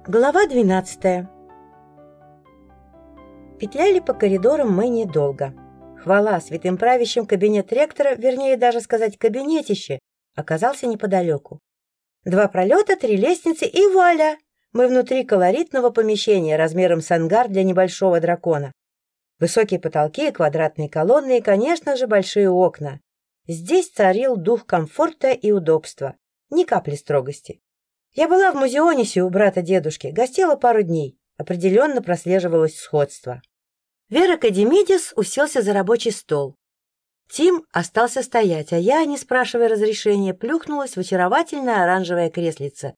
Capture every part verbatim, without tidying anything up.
Глава двенадцатая. Петляли по коридорам мы недолго. Хвала святым правящим, кабинет ректора, вернее даже сказать кабинетище, оказался неподалеку. Два пролета, три лестницы и вуаля! Мы внутри колоритного помещения размером с ангар для небольшого дракона. Высокие потолки, квадратные колонны и, конечно же, большие окна. Здесь царил дух комфорта и удобства. Ни капли строгости. Я была в музеонисе у брата-дедушки, гостила пару дней. Определенно прослеживалось сходство. Вера Кадимидис уселся за рабочий стол. Тим остался стоять, а я, не спрашивая разрешения, плюхнулась в очаровательное оранжевое креслице.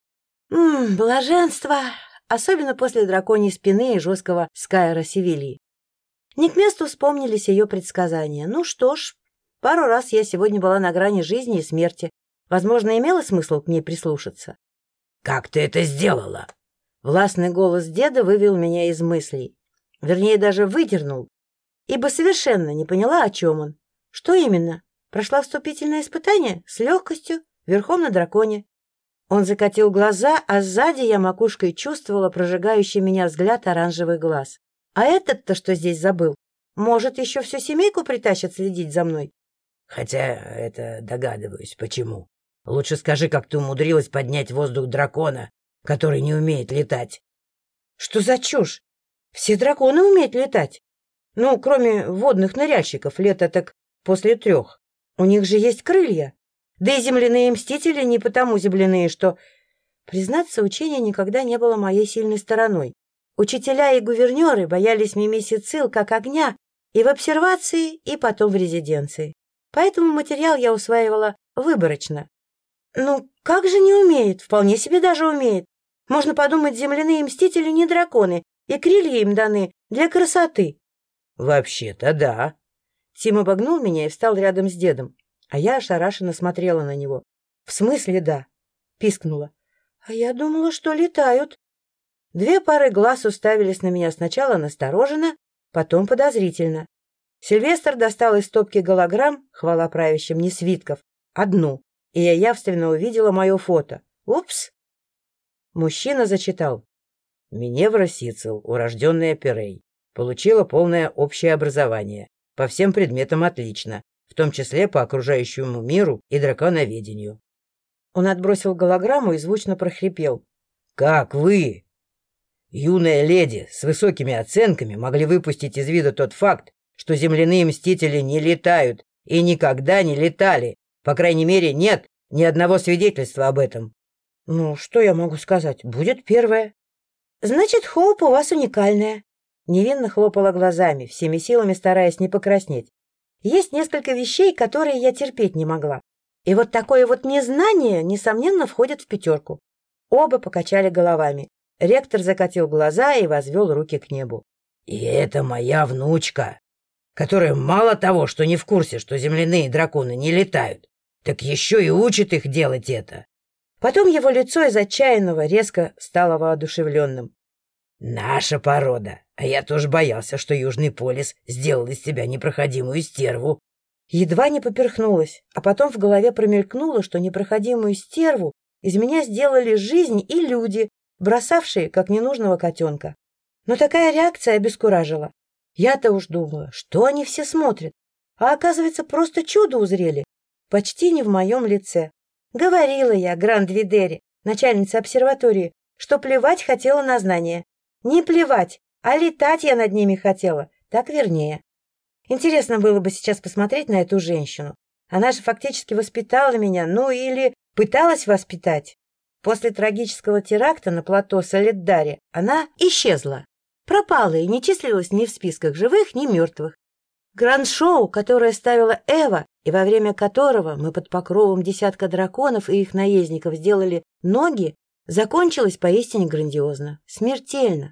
Ммм, блаженство! Особенно после драконьей спины и жесткого скайра Севильи. Не к месту вспомнились ее предсказания. Ну что ж, пару раз я сегодня была на грани жизни и смерти. Возможно, имело смысл к ней прислушаться. «Как ты это сделала?» Властный голос деда вывел меня из мыслей. Вернее, даже выдернул. Ибо совершенно не поняла, о чем он. Что именно? Прошла вступительное испытание? С легкостью? Верхом на драконе? Он закатил глаза, а сзади я макушкой чувствовала прожигающий меня взгляд оранжевый глаз. А этот-то что здесь забыл? Может, еще всю семейку притащат следить за мной? Хотя это догадываюсь, почему. Лучше скажи, как ты умудрилась поднять в воздух дракона, который не умеет летать. Что за чушь? Все драконы умеют летать. Ну, кроме водных ныряльщиков, лето так после трех. У них же есть крылья. Да и земляные мстители не потому земляные, что... Признаться, учение никогда не было моей сильной стороной. Учителя и гувернеры боялись мимисицил как огня и в обсервации, и потом в резиденции. Поэтому материал я усваивала выборочно. Ну, как же не умеет? Вполне себе даже умеет. Можно подумать, земляные мстители не драконы, и крылья им даны для красоты. Вообще-то да. Тим обогнул меня и встал рядом с дедом, а я ошарашенно смотрела на него. В смысле да? Пискнула. А я думала, что летают. Две пары глаз уставились на меня сначала настороженно, потом подозрительно. Сильвестр достал из стопки голограмм, хвала правящим, не свитков, одну. И я явственно увидела мое фото. Упс! Мужчина зачитал. Миневра Сицил, урожденная Пирей. Получила полное общее образование. По всем предметам отлично, в том числе по окружающему миру и драконоведению. Он отбросил голограмму и звучно прохрипел. «Как вы, юная леди, с высокими оценками могли выпустить из вида тот факт, что земляные мстители не летают и никогда не летали? По крайней мере, нет ни одного свидетельства об этом». Ну, что я могу сказать? Будет первое. Значит, Хоуп у вас уникальная. Невинно хлопала глазами, всеми силами стараясь не покраснеть. Есть несколько вещей, которые я терпеть не могла. И вот такое вот незнание, несомненно, входит в пятерку. Оба покачали головами. Ректор закатил глаза и возвел руки к небу. И это моя внучка, которая мало того, что не в курсе, что земляные драконы не летают, так еще и учит их делать это. Потом его лицо из отчаянного резко стало воодушевленным. Наша порода. А я тоже боялся, что Южный полюс сделал из тебя непроходимую стерву. Едва не поперхнулась, а потом в голове промелькнуло, что непроходимую стерву из меня сделали жизнь и люди, бросавшие, как ненужного котенка. Но такая реакция обескуражила. Я-то уж думала, что они все смотрят. А оказывается, просто чудо узрели. Почти не в моем лице. Говорила я Гранд-Видере, начальнице обсерватории, что плевать хотела на знания. Не плевать, а летать я над ними хотела, так вернее. Интересно было бы сейчас посмотреть на эту женщину. Она же фактически воспитала меня, ну или пыталась воспитать. После трагического теракта на плато Солидаре она исчезла. Пропала и не числилась ни в списках живых, ни мертвых. Гранд-шоу, которое ставила Эва, и во время которого мы под покровом десятка драконов и их наездников сделали ноги, закончилось поистине грандиозно, смертельно.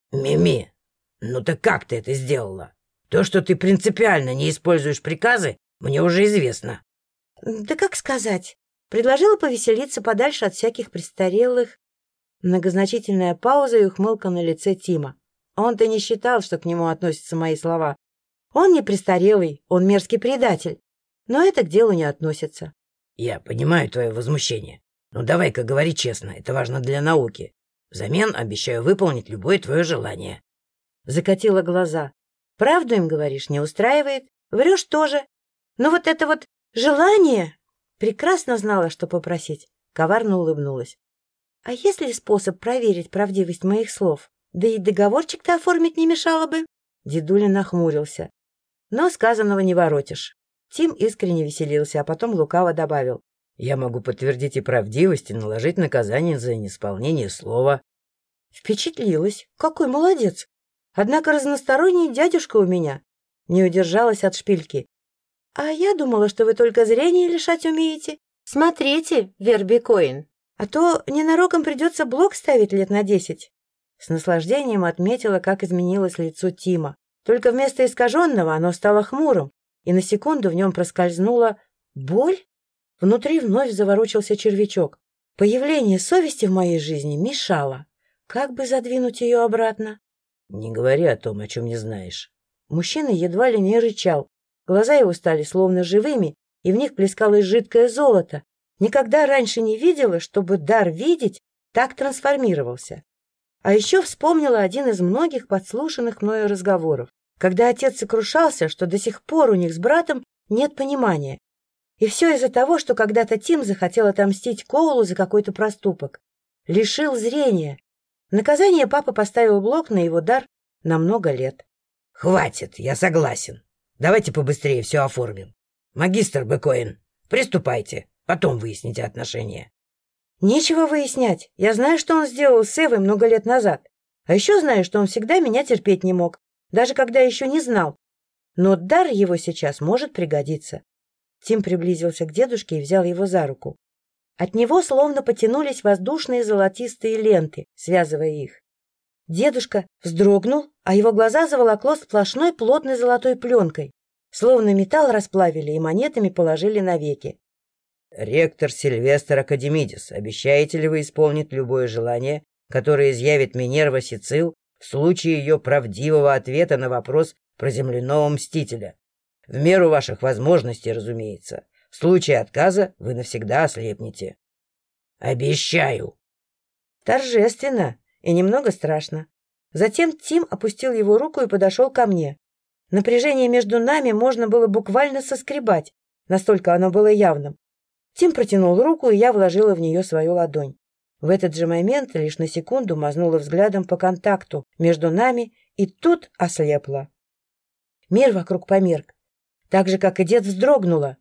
Мими, ну так как ты это сделала? То, что ты принципиально не используешь приказы, мне уже известно. Да как сказать? Предложила повеселиться подальше от всяких престарелых. Многозначительная пауза и ухмылка на лице Тима. Он-то не считал, что к нему относятся мои слова. Он не престарелый, он мерзкий предатель. Но это к делу не относится. Я понимаю твое возмущение. Но давай-ка говори честно, это важно для науки. Взамен обещаю выполнить любое твое желание. Закатила глаза. Правду им говоришь, не устраивает. Врешь тоже. Но вот это вот желание... Прекрасно знала, что попросить. Коварно улыбнулась. А есть ли способ проверить правдивость моих слов? Да и договорчик-то оформить не мешало бы. Дедуля нахмурился. Но сказанного не воротишь. Тим искренне веселился, а потом лукаво добавил. Я могу подтвердить и правдивость, и наложить наказание за неисполнение слова. Впечатлилась. Какой молодец. Однако разносторонний дядюшка у меня. Не удержалась от шпильки. А я думала, что вы только зрение лишать умеете. Смотрите, Верби Коин. А то ненароком придется блок ставить лет на десять. С наслаждением отметила, как изменилось лицо Тима. Только вместо искаженного оно стало хмурым, и на секунду в нем проскользнула боль. Внутри вновь заворочился червячок. Появление совести в моей жизни мешало. Как бы задвинуть ее обратно? Не говори о том, о чем не знаешь. Мужчина едва ли не рычал. Глаза его стали словно живыми, и в них плескалось жидкое золото. Никогда раньше не видела, чтобы дар видеть так трансформировался. А еще вспомнила один из многих подслушанных мною разговоров, когда отец сокрушался, что до сих пор у них с братом нет понимания. И все из-за того, что когда-то Тим захотел отомстить Коулу за какой-то проступок. Лишил зрения. В наказание папа поставил блок на его дар на много лет. — Хватит, я согласен. Давайте побыстрее все оформим. Магистр Бэкоин, приступайте, потом выясните отношения. Нечего выяснять. Я знаю, что он сделал с Эвой много лет назад. А еще знаю, что он всегда меня терпеть не мог, даже когда еще не знал. Но дар его сейчас может пригодиться. Тим приблизился к дедушке и взял его за руку. От него словно потянулись воздушные золотистые ленты, связывая их. Дедушка вздрогнул, а его глаза заволокло сплошной плотной золотой пленкой. Словно металл расплавили и монетами положили навеки. — Ректор Сильвестр Академидис, обещаете ли вы исполнить любое желание, которое изъявит Минерва Сицил в случае ее правдивого ответа на вопрос про земляного мстителя? В меру ваших возможностей, разумеется. В случае отказа вы навсегда ослепнете. — Обещаю! Торжественно и немного страшно. Затем Тим опустил его руку и подошел ко мне. Напряжение между нами можно было буквально соскребать, настолько оно было явным. Тим протянул руку, и я вложила в нее свою ладонь. В этот же момент лишь на секунду мазнула взглядом по контакту между нами, и тут ослепла. Мир вокруг померк, так же, как и дед вздрогнула.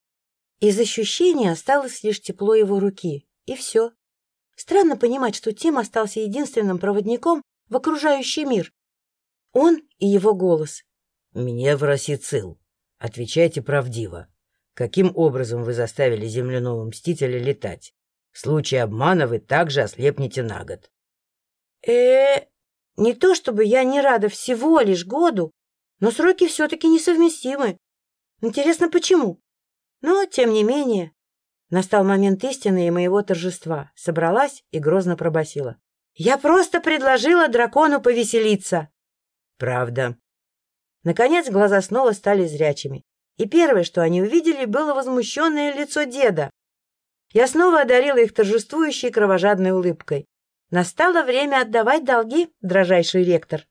Из ощущения осталось лишь тепло его руки, и все. Странно понимать, что Тим остался единственным проводником в окружающий мир. Он и его голос. — Минерва Сицил, отвечайте правдиво. Каким образом вы заставили земляного мстителя летать? В случае обмана вы также ослепнете на год. э Не то чтобы я не рада всего лишь году, но сроки все-таки несовместимы. Интересно, почему? Но, тем не менее, настал момент истины и моего торжества. Собралась и грозно пробасила. Я просто предложила дракону повеселиться. Правда. Наконец глаза снова стали зрячими. И первое, что они увидели, было возмущенное лицо деда. Я снова одарила их торжествующей кровожадной улыбкой. Настало время отдавать долги, дрожайший ректор.